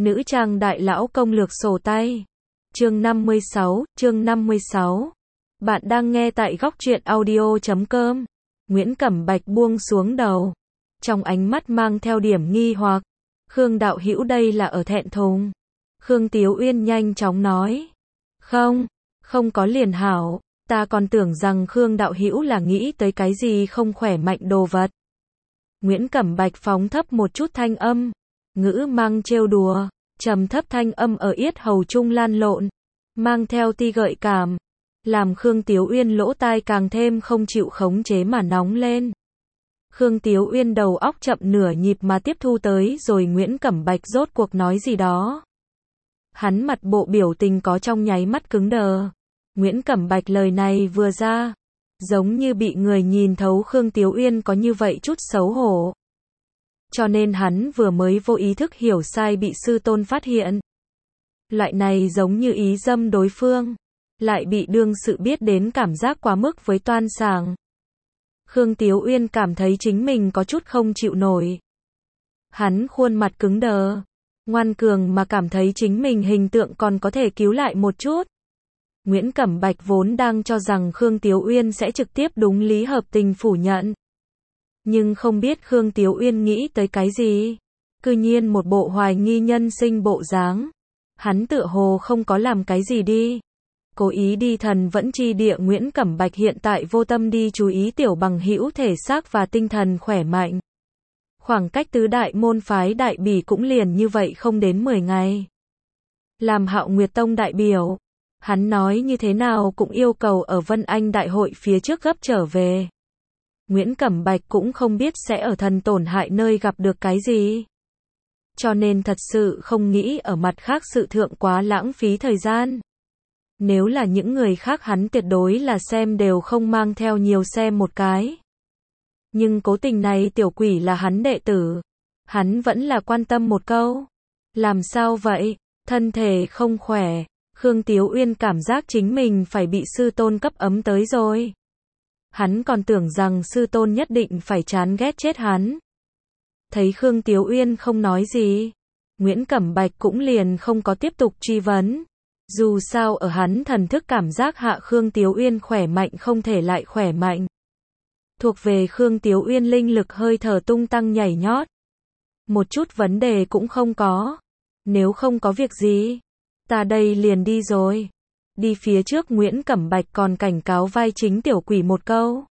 Nữ trang đại lão công lược sổ tay. Chương 56. Bạn đang nghe tại góc truyện audio.com. Nguyễn Cẩm Bạch buông xuống đầu. Trong ánh mắt mang theo điểm nghi hoặc. Khương đạo hữu đây là ở thẹn thùng. Khương Tiếu Uyên nhanh chóng nói. Không có liền hảo. Ta còn tưởng rằng Khương đạo hữu là nghĩ tới cái gì không khỏe mạnh đồ vật. Nguyễn Cẩm Bạch phóng thấp một chút thanh âm. Ngữ mang trêu đùa, trầm thấp thanh âm ở yết hầu trung lan lộn, mang theo ti gợi cảm, làm Khương Tiếu Uyên lỗ tai càng thêm không chịu khống chế mà nóng lên. Khương Tiếu Uyên đầu óc chậm nửa nhịp mà tiếp thu tới rồi Nguyễn Cẩm Bạch rốt cuộc nói gì đó. Hắn mặt bộ biểu tình có trong nháy mắt cứng đờ. Nguyễn Cẩm Bạch lời này vừa ra, giống như bị người nhìn thấu Khương Tiếu Uyên có như vậy chút xấu hổ. Cho nên hắn vừa mới vô ý thức hiểu sai bị sư tôn phát hiện. Loại này giống như ý dâm đối phương, lại bị đương sự biết đến cảm giác quá mức với toan sàng. Khương Tiếu Uyên cảm thấy chính mình có chút không chịu nổi. Hắn khuôn mặt cứng đờ, ngoan cường mà cảm thấy chính mình hình tượng còn có thể cứu lại một chút. Nguyễn Cẩm Bạch vốn đang cho rằng Khương Tiếu Uyên sẽ trực tiếp đúng lý hợp tình phủ nhận. Nhưng không biết Khương Tiếu Uyên nghĩ tới cái gì. Cư nhiên một bộ hoài nghi nhân sinh bộ dáng. Hắn tựa hồ không có làm cái gì đi. Cố ý đi thần vẫn chi địa. Nguyễn Cẩm Bạch hiện tại vô tâm đi chú ý tiểu bằng hữu thể xác và tinh thần khỏe mạnh. Khoảng cách tứ đại môn phái đại bỉ cũng liền như vậy không đến 10 ngày. Làm Hạo Nguyệt Tông đại biểu, hắn nói như thế nào cũng yêu cầu ở Vân Anh đại hội phía trước gấp trở về. Nguyễn Cẩm Bạch cũng không biết sẽ ở thần tổn hại nơi gặp được cái gì. Cho nên thật sự không nghĩ ở mặt khác sự thượng quá lãng phí thời gian. Nếu là những người khác hắn tuyệt đối là xem đều không mang theo nhiều xem một cái. Nhưng cố tình này tiểu quỷ là hắn đệ tử. Hắn vẫn là quan tâm một câu. Làm sao vậy? Thân thể không khỏe. Khương Tiếu Uyên cảm giác chính mình phải bị sư tôn cấp ấm tới rồi. Hắn còn tưởng rằng sư tôn nhất định phải chán ghét chết hắn. Thấy Khương Tiếu Uyên không nói gì, Nguyễn Cẩm Bạch cũng liền không có tiếp tục truy vấn. Dù sao ở hắn thần thức cảm giác hạ Khương Tiếu Uyên khỏe mạnh không thể lại khỏe mạnh. Thuộc về Khương Tiếu Uyên linh lực hơi thở tung tăng nhảy nhót. Một chút vấn đề cũng không có. Nếu không có việc gì, ta đây liền đi rồi. Đi phía trước Nguyễn Cẩm Bạch còn cảnh cáo vai chính tiểu quỷ một câu.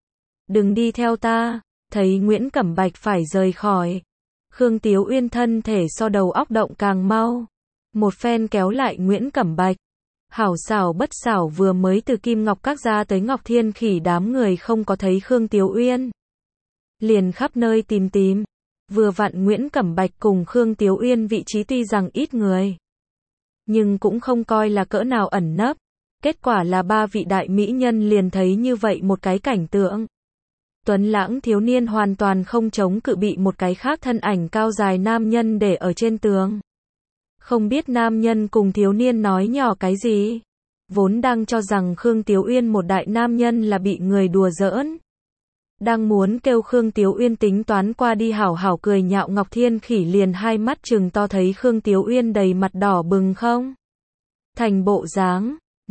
Đừng đi theo ta. Thấy Nguyễn Cẩm Bạch phải rời khỏi. Khương Tiếu Uyên thân thể so đầu óc động càng mau. Một phen kéo lại Nguyễn Cẩm Bạch. Hảo xảo bất xảo vừa mới từ Kim Ngọc Các ra tới Ngọc Thiên Khỉ đám người không có thấy Khương Tiếu Uyên. Liền khắp nơi tìm. Vừa vặn Nguyễn Cẩm Bạch cùng Khương Tiếu Uyên vị trí tuy rằng ít người, nhưng cũng không coi là cỡ nào ẩn nấp. Kết quả là ba vị đại mỹ nhân liền thấy như vậy một cái cảnh tượng. Tuấn lãng thiếu niên hoàn toàn không chống cự bị một cái khác thân ảnh cao dài nam nhân để ở trên tường. Không biết nam nhân cùng thiếu niên nói nhỏ cái gì. Vốn đang cho rằng Khương Tiếu Uyên một đại nam nhân là bị người đùa giỡn. Đang muốn kêu Khương Tiếu Uyên tính toán qua đi hảo hảo cười nhạo Ngọc Thiên Khỉ liền hai mắt trừng to thấy Khương Tiếu Uyên đầy mặt đỏ bừng không thành bộ dáng.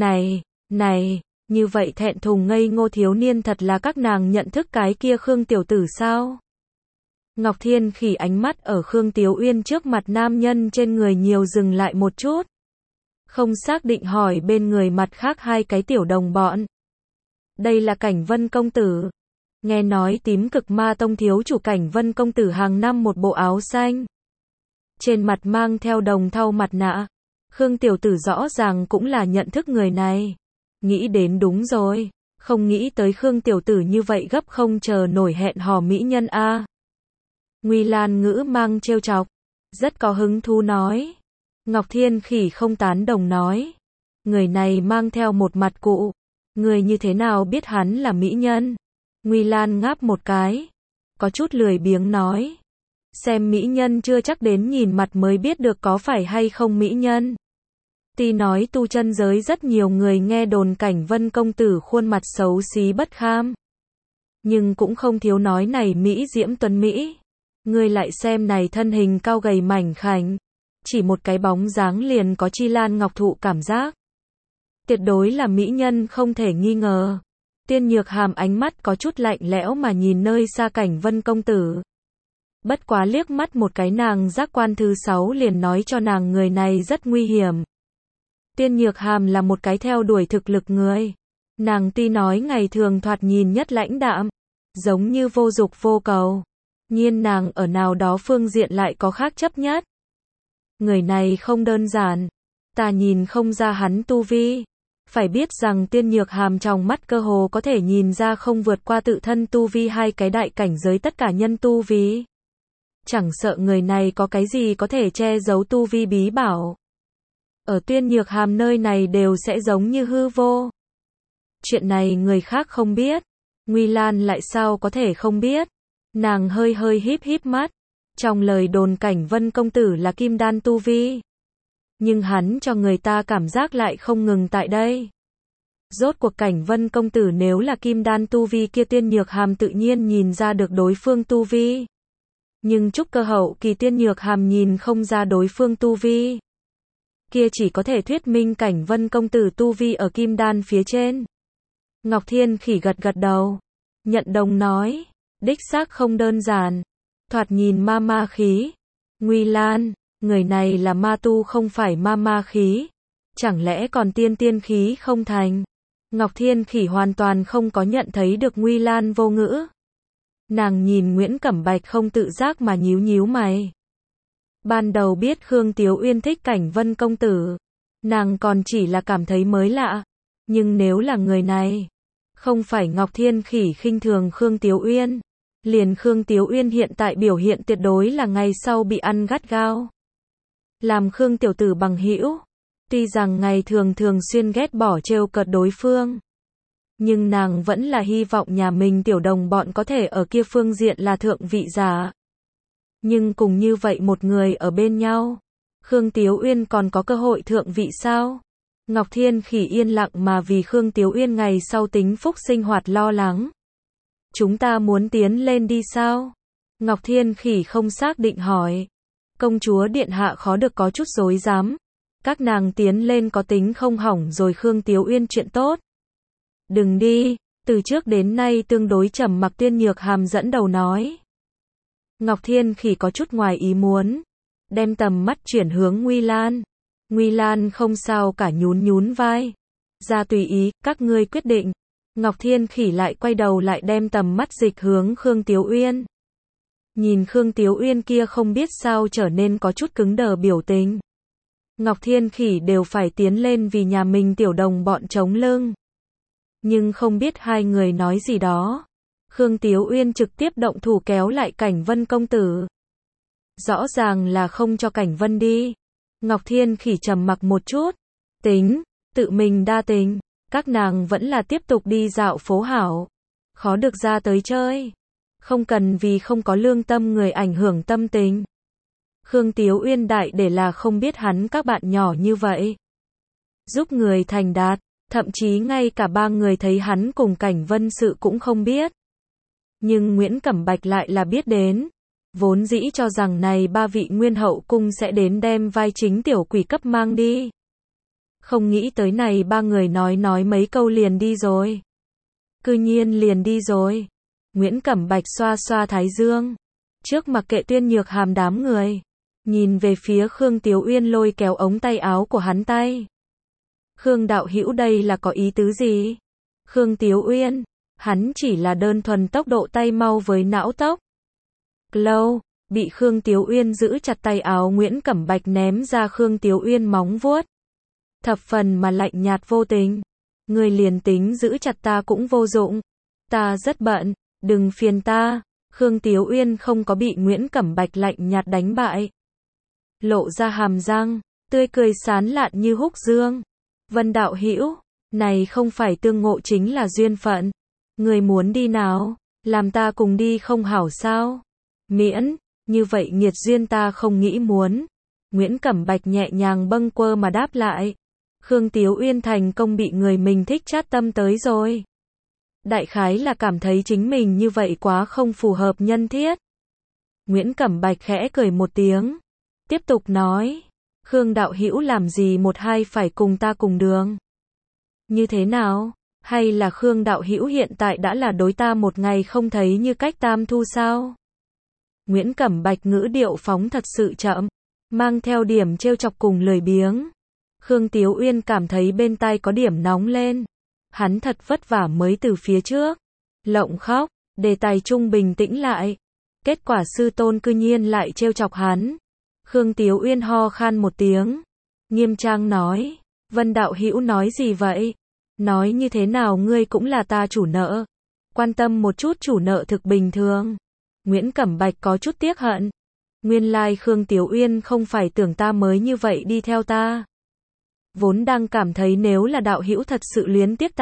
Này, như vậy thẹn thùng ngây ngô thiếu niên thật là các nàng nhận thức cái kia Khương tiểu tử sao? Ngọc Thiên Khỉ ánh mắt ở Khương Tiếu Uyên trước mặt nam nhân trên người nhiều dừng lại một chút. Không xác định hỏi bên người mặt khác hai cái tiểu đồng bọn. Đây là Cảnh Vân công tử. Nghe nói Tím Cực Ma Tông thiếu chủ Cảnh Vân công tử hàng năm một bộ áo xanh. Trên mặt mang theo đồng thau mặt nạ. Khương tiểu tử rõ ràng cũng là nhận thức người này. Nghĩ đến đúng rồi. Không nghĩ tới Khương tiểu tử như vậy gấp không chờ nổi hẹn hò mỹ nhân a. Nguy Lan ngữ mang trêu chọc. Rất có hứng thú nói. Ngọc Thiên Khỉ không tán đồng nói. Người này mang theo một mặt cụ. Người như thế nào biết hắn là mỹ nhân? Nguy Lan ngáp một cái. Có chút lười biếng nói. Xem mỹ nhân chưa chắc đến nhìn mặt mới biết được có phải hay không mỹ nhân. Tuy nói tu chân giới rất nhiều người nghe đồn Cảnh Vân công tử khuôn mặt xấu xí bất kham. Nhưng cũng không thiếu nói này mỹ diễm tuấn mỹ. Ngươi lại xem này thân hình cao gầy mảnh khảnh. chỉ một cái bóng dáng liền có chi lan ngọc thụ cảm giác. Tuyệt đối là mỹ nhân không thể nghi ngờ. Tiên Nhược Hàm ánh mắt có chút lạnh lẽo mà nhìn nơi xa Cảnh Vân công tử. Bất quá liếc mắt một cái nàng giác quan thứ 6 liền nói cho nàng người này rất nguy hiểm. Tiên Nhược Hàm là một cái theo đuổi thực lực người. Nàng tuy nói ngày thường thoạt nhìn nhất lãnh đạm, giống như vô dục vô cầu. Nhưng nàng ở nào đó phương diện lại có khác chấp nhất. Người này không đơn giản. Ta nhìn không ra hắn tu vi. Phải biết rằng Tiên Nhược Hàm trong mắt cơ hồ có thể nhìn ra không vượt qua tự thân tu vi hai cái đại cảnh giới tất cả nhân tu vi. Chẳng sợ người này có cái gì có thể che giấu tu vi bí bảo. Ở Tiên Nhược Hàm nơi này đều sẽ giống như hư vô. Chuyện này người khác không biết. Nguy Lan lại sao có thể không biết. Nàng hơi hơi híp híp mắt. Trong lời đồn Cảnh Vân công tử là kim đan tu vi. Nhưng hắn cho người ta cảm giác lại không ngừng tại đây. Rốt cuộc Cảnh Vân công tử nếu là kim đan tu vi kia Tiên Nhược Hàm tự nhiên nhìn ra được đối phương tu vi. Nhưng trúc cơ hậu kỳ Tiên Nhược Hàm nhìn không ra đối phương tu vi. Kia chỉ có thể thuyết minh Cảnh Vân công tử tu vi ở kim đan phía trên. Ngọc Thiên Khỉ gật gật đầu. Nhận đồng nói. Đích xác không đơn giản. Thoạt nhìn ma khí. Nguy Lan, người này là ma tu không phải ma khí. Chẳng lẽ còn tiên khí không thành? Ngọc Thiên Khỉ hoàn toàn không có nhận thấy được Nguy Lan vô ngữ. Nàng nhìn Nguyễn Cẩm Bạch không tự giác mà nhíu mày. Ban đầu biết Khương Tiếu Uyên thích Cảnh Vân công tử. Nàng còn chỉ là cảm thấy mới lạ. Nhưng nếu là người này, không phải Ngọc Thiên Khỉ khinh thường Khương Tiếu Uyên. Liền Khương Tiếu Uyên hiện tại biểu hiện tuyệt đối là ngày sau bị ăn gắt gao. Làm Khương tiểu tử bằng hữu. Tuy rằng ngày thường xuyên ghét bỏ trêu cợt đối phương. Nhưng nàng vẫn là hy vọng nhà mình tiểu đồng bọn có thể ở kia phương diện là thượng vị giả. Nhưng cùng như vậy một người ở bên nhau, Khương Tiếu Uyên còn có cơ hội thượng vị sao? Ngọc Thiên Khỉ yên lặng mà vì Khương Tiếu Uyên ngày sau tính phúc sinh hoạt lo lắng. Chúng ta muốn tiến lên đi sao? Ngọc Thiên Khỉ không xác định hỏi. Công chúa điện hạ khó được có chút rối rắm. Các nàng tiến lên có tính không hỏng rồi Khương Tiếu Uyên chuyện tốt. Đừng đi, từ trước đến nay tương đối trầm mặc Tiên Nhược Hàm dẫn đầu nói. Ngọc Thiên Khỉ có chút ngoài ý muốn. Đem tầm mắt chuyển hướng Nguy Lan. Nguy Lan không sao cả nhún vai. Ra tùy ý, các ngươi quyết định. Ngọc Thiên Khỉ lại quay đầu lại đem tầm mắt dịch hướng Khương Tiếu Uyên. Nhìn Khương Tiếu Uyên kia không biết sao trở nên có chút cứng đờ biểu tình. Ngọc Thiên Khỉ đều phải tiến lên vì nhà mình tiểu đồng bọn chống lưng. Nhưng không biết hai người nói gì đó. Khương Tiếu Uyên trực tiếp động thủ kéo lại Cảnh Vân công tử. Rõ ràng là không cho Cảnh Vân đi. Ngọc Thiên Khỉ trầm mặc một chút. Tính, tự mình đa tình. Các nàng vẫn là tiếp tục đi dạo phố hảo. Khó được ra tới chơi. Không cần vì không có lương tâm người ảnh hưởng tâm tình. Khương Tiếu Uyên đại để là không biết hắn các bạn nhỏ như vậy. Giúp người thành đạt. Thậm chí ngay cả ba người thấy hắn cùng Cảnh Vân sự cũng không biết. Nhưng Nguyễn Cẩm Bạch lại là biết đến. Vốn dĩ cho rằng này ba vị nguyên hậu cung sẽ đến đem vai chính tiểu quỷ cấp mang đi. Không nghĩ tới này ba người nói mấy câu liền đi rồi. Cư nhiên liền đi rồi. Nguyễn Cẩm Bạch xoa xoa thái dương. Trước mặc kệ Tiên Nhược Hàm đám người. Nhìn về phía Khương Tiếu Uyên lôi kéo ống tay áo của hắn tay. Khương đạo hữu đây là có ý tứ gì? Khương Tiếu Uyên. Hắn chỉ là đơn thuần tốc độ tay mau với não tốc. Lâu, bị Khương Tiếu Uyên giữ chặt tay áo Nguyễn Cẩm Bạch ném ra Khương Tiếu Uyên móng vuốt. Thập phần mà lạnh nhạt vô tình. Người liền tính giữ chặt ta cũng vô dụng. Ta rất bận, đừng phiền ta. Khương Tiếu Uyên không có bị Nguyễn Cẩm Bạch lạnh nhạt đánh bại. Lộ ra hàm răng, tươi cười sán lạn như húc dương. Vân đạo hữu, này không phải tương ngộ chính là duyên phận. Người muốn đi nào, làm ta cùng đi không hảo sao? Miễn, như vậy nghiệt duyên ta không nghĩ muốn. Nguyễn Cẩm Bạch nhẹ nhàng bâng quơ mà đáp lại. Khương Tiếu Uyên thành công bị người mình thích chát tâm tới rồi. Đại khái là cảm thấy chính mình như vậy quá không phù hợp nhân thiết. Nguyễn Cẩm Bạch khẽ cười một tiếng. Tiếp tục nói, Khương đạo hữu làm gì một hai phải cùng ta cùng đường? Như thế nào? Hay là Khương đạo hữu hiện tại đã là đối ta một ngày không thấy như cách tam thu sao? Nguyễn Cẩm Bạch ngữ điệu phóng thật sự chậm, mang theo điểm trêu chọc cùng lười biếng. Khương Tiếu Uyên cảm thấy bên tai có điểm nóng lên. Hắn thật vất vả mới từ phía trước lộng khóc, đề tài trung bình tĩnh lại. Kết quả sư tôn cư nhiên lại trêu chọc hắn. Khương Tiếu Uyên ho khan một tiếng, nghiêm trang nói, Vân đạo hữu nói gì vậy? Nói như thế nào ngươi cũng là ta chủ nợ. Quan tâm một chút chủ nợ thực bình thường. Nguyễn Cẩm Bạch có chút tiếc hận. Nguyên lai Khương Tiếu Uyên không phải tưởng ta mới như vậy đi theo ta. Vốn đang cảm thấy nếu là đạo hữu thật sự luyến tiếc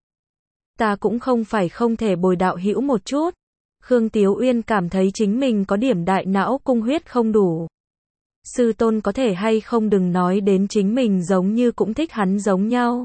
ta cũng không phải không thể bồi đạo hữu một chút. Khương Tiếu Uyên cảm thấy chính mình có điểm đại não cung huyết không đủ. Sư tôn có thể hay không đừng nói đến chính mình giống như cũng thích hắn giống nhau.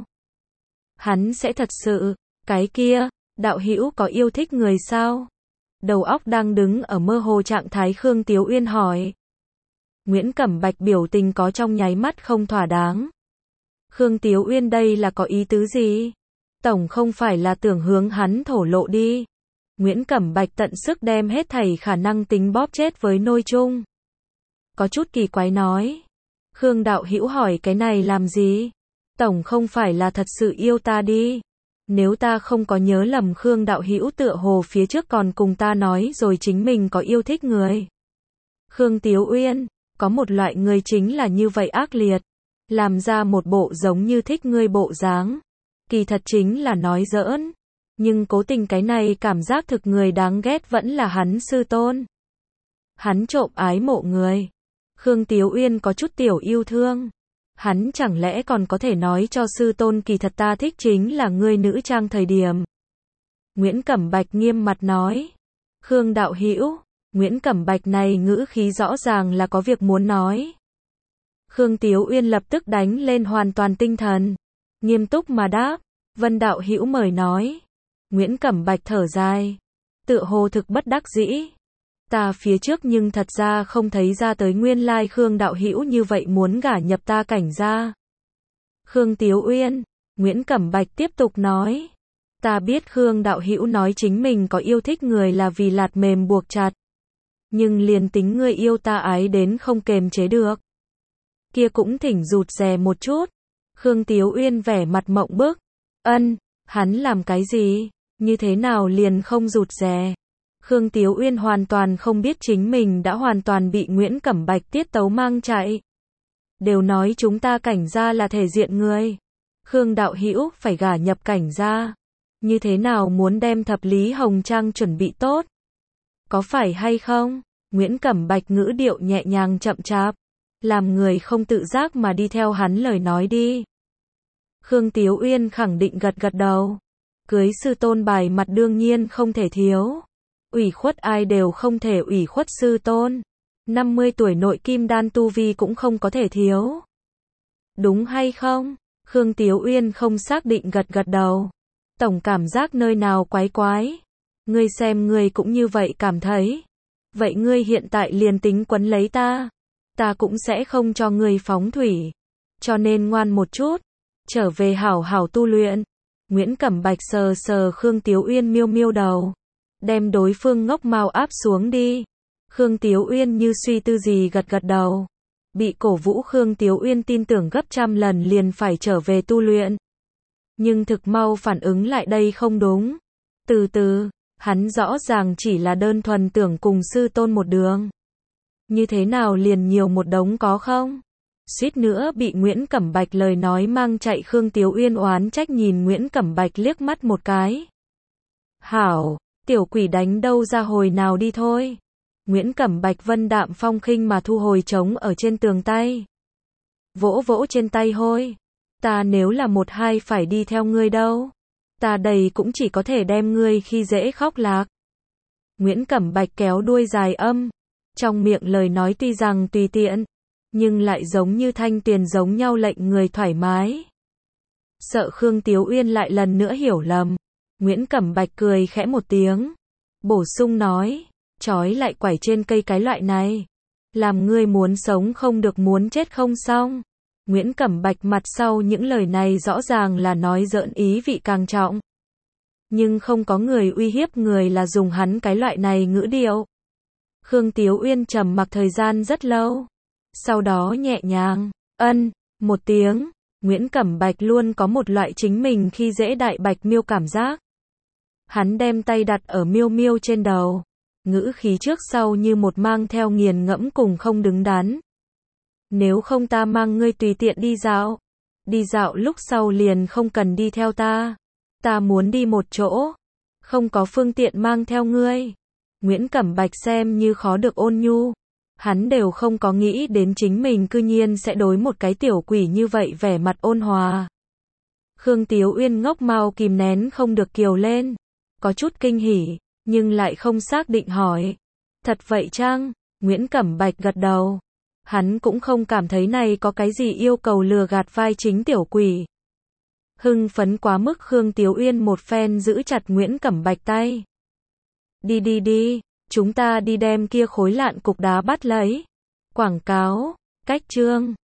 Hắn sẽ thật sự, cái kia, đạo hữu có yêu thích người sao? Đầu óc đang đứng ở mơ hồ trạng thái Khương Tiếu Uyên hỏi. Nguyễn Cẩm Bạch biểu tình có trong nháy mắt không thỏa đáng. Khương Tiếu Uyên đây là có ý tứ gì? Tổng không phải là tưởng hướng hắn thổ lộ đi. Nguyễn Cẩm Bạch tận sức đem hết thảy khả năng tính bóp chết với nôi chung. Có chút kỳ quái nói. Khương đạo hữu hỏi cái này làm gì? Tổng không phải là thật sự yêu ta đi. Nếu ta không có nhớ lầm Khương đạo hữu tựa hồ phía trước còn cùng ta nói rồi chính mình có yêu thích người. Khương Tiếu Uyên, có một loại người chính là như vậy ác liệt. Làm ra một bộ giống như thích ngươi bộ dáng. Kỳ thật chính là nói giỡn. Nhưng cố tình cái này cảm giác thực người đáng ghét vẫn là hắn sư tôn. Hắn trộm ái mộ người. Khương Tiếu Uyên có chút tiểu yêu thương. Hắn chẳng lẽ còn có thể nói cho sư tôn kỳ thật ta thích chính là ngươi nữ trang thời điểm. Nguyễn Cẩm Bạch nghiêm mặt nói. Khương đạo hữu, Nguyễn Cẩm Bạch này ngữ khí rõ ràng là có việc muốn nói. Khương Tiếu Uyên lập tức đánh lên hoàn toàn tinh thần. Nghiêm túc mà đáp. Vân đạo hữu mời nói. Nguyễn Cẩm Bạch thở dài. Tựa hồ thực bất đắc dĩ. Ta phía trước nhưng thật ra không thấy ra tới nguyên lai Khương đạo hữu như vậy muốn gả nhập ta cảnh gia. Khương Tiếu Uyên, Nguyễn Cẩm Bạch tiếp tục nói. Ta biết Khương đạo hữu nói chính mình có yêu thích người là vì lạt mềm buộc chặt. Nhưng liền tính ngươi yêu ta ái đến không kềm chế được. Kia cũng thỉnh rụt rè một chút. Khương Tiếu Uyên vẻ mặt mộng bức. Hắn làm cái gì? Như thế nào liền không rụt rè? Khương Tiếu Uyên hoàn toàn không biết chính mình đã hoàn toàn bị Nguyễn Cẩm Bạch tiết tấu mang chạy. Đều nói chúng ta cảnh gia là thể diện người. Khương đạo hữu phải gả nhập cảnh gia. Như thế nào muốn đem thập lý hồng trang chuẩn bị tốt? Có phải hay không? Nguyễn Cẩm Bạch ngữ điệu nhẹ nhàng chậm chạp. Làm người không tự giác mà đi theo hắn lời nói đi. Khương Tiếu Uyên khẳng định gật gật đầu. Cưới sư tôn bài mặt đương nhiên không thể thiếu. Ủy khuất ai đều không thể ủy khuất sư tôn. 50 tuổi nội kim đan tu vi cũng không có thể thiếu. Đúng hay không? Khương Tiếu Uyên không xác định gật gật đầu. Tổng cảm giác nơi nào quái quái. Ngươi xem ngươi cũng như vậy cảm thấy. Vậy ngươi hiện tại liền tính quấn lấy ta. Ta cũng sẽ không cho ngươi phóng thủy. Cho nên ngoan một chút. Trở về hảo hảo tu luyện. Nguyễn Cẩm Bạch sờ sờ Khương Tiếu Uyên miêu miêu đầu. Đem đối phương ngốc mao áp xuống đi. Khương Tiếu Uyên như suy tư gì gật gật đầu. Bị cổ vũ Khương Tiếu Uyên tin tưởng gấp trăm lần liền phải trở về tu luyện. Nhưng thực mau phản ứng lại đây không đúng. Từ từ, hắn rõ ràng chỉ là đơn thuần tưởng cùng sư tôn một đường. Như thế nào liền nhiều một đống có không? Suýt nữa bị Nguyễn Cẩm Bạch lời nói mang chạy. Khương Tiếu Uyên oán trách nhìn Nguyễn Cẩm Bạch liếc mắt một cái. Hảo, tiểu quỷ đánh đâu ra hồi nào đi thôi. Nguyễn Cẩm Bạch vân đạm phong khinh mà thu hồi trống ở trên tường tay. Vỗ vỗ trên tay hôi. Ta nếu là một hai phải đi theo ngươi đâu. Ta đầy cũng chỉ có thể đem ngươi khi dễ khóc lác. Nguyễn Cẩm Bạch kéo đuôi dài âm. Trong miệng lời nói tuy rằng tùy tiện. Nhưng lại giống như thanh tuyền giống nhau lệnh người thoải mái. Sợ Khương Tiếu Uyên lại lần nữa hiểu lầm. Nguyễn Cẩm Bạch cười khẽ một tiếng. Bổ sung nói. Trói lại quải trên cây cái loại này. Làm ngươi muốn sống không được muốn chết không xong. Nguyễn Cẩm Bạch mặt sau những lời này rõ ràng là nói giỡn ý vị càng trọng. Nhưng không có người uy hiếp người là dùng hắn cái loại này ngữ điệu. Khương Tiếu Uyên trầm mặc thời gian rất lâu. Sau đó nhẹ nhàng, ân, một tiếng. Nguyễn Cẩm Bạch luôn có một loại chính mình khi dễ Đại Bạch Miêu cảm giác. Hắn đem tay đặt ở Miêu Miêu trên đầu. Ngữ khí trước sau như một mang theo nghiền ngẫm cùng không đứng đắn. Nếu không ta mang ngươi tùy tiện đi dạo. Đi dạo lúc sau liền không cần đi theo ta. Ta muốn đi một chỗ. Không có phương tiện mang theo ngươi. Nguyễn Cẩm Bạch xem như khó được ôn nhu. Hắn đều không có nghĩ đến chính mình cư nhiên sẽ đối một cái tiểu quỷ như vậy vẻ mặt ôn hòa. Khương Tiếu Uyên ngốc mau kìm nén không được kiều lên. Có chút kinh hỉ, nhưng lại không xác định hỏi. Thật vậy chăng? Nguyễn Cẩm Bạch gật đầu. Hắn cũng không cảm thấy này có cái gì yêu cầu lừa gạt vai chính tiểu quỷ. Hưng phấn quá mức Khương Tiếu Uyên một phen giữ chặt Nguyễn Cẩm Bạch tay. Đi, chúng ta đi đem kia khối lạn cục đá bắt lấy. Quảng cáo, cách chương.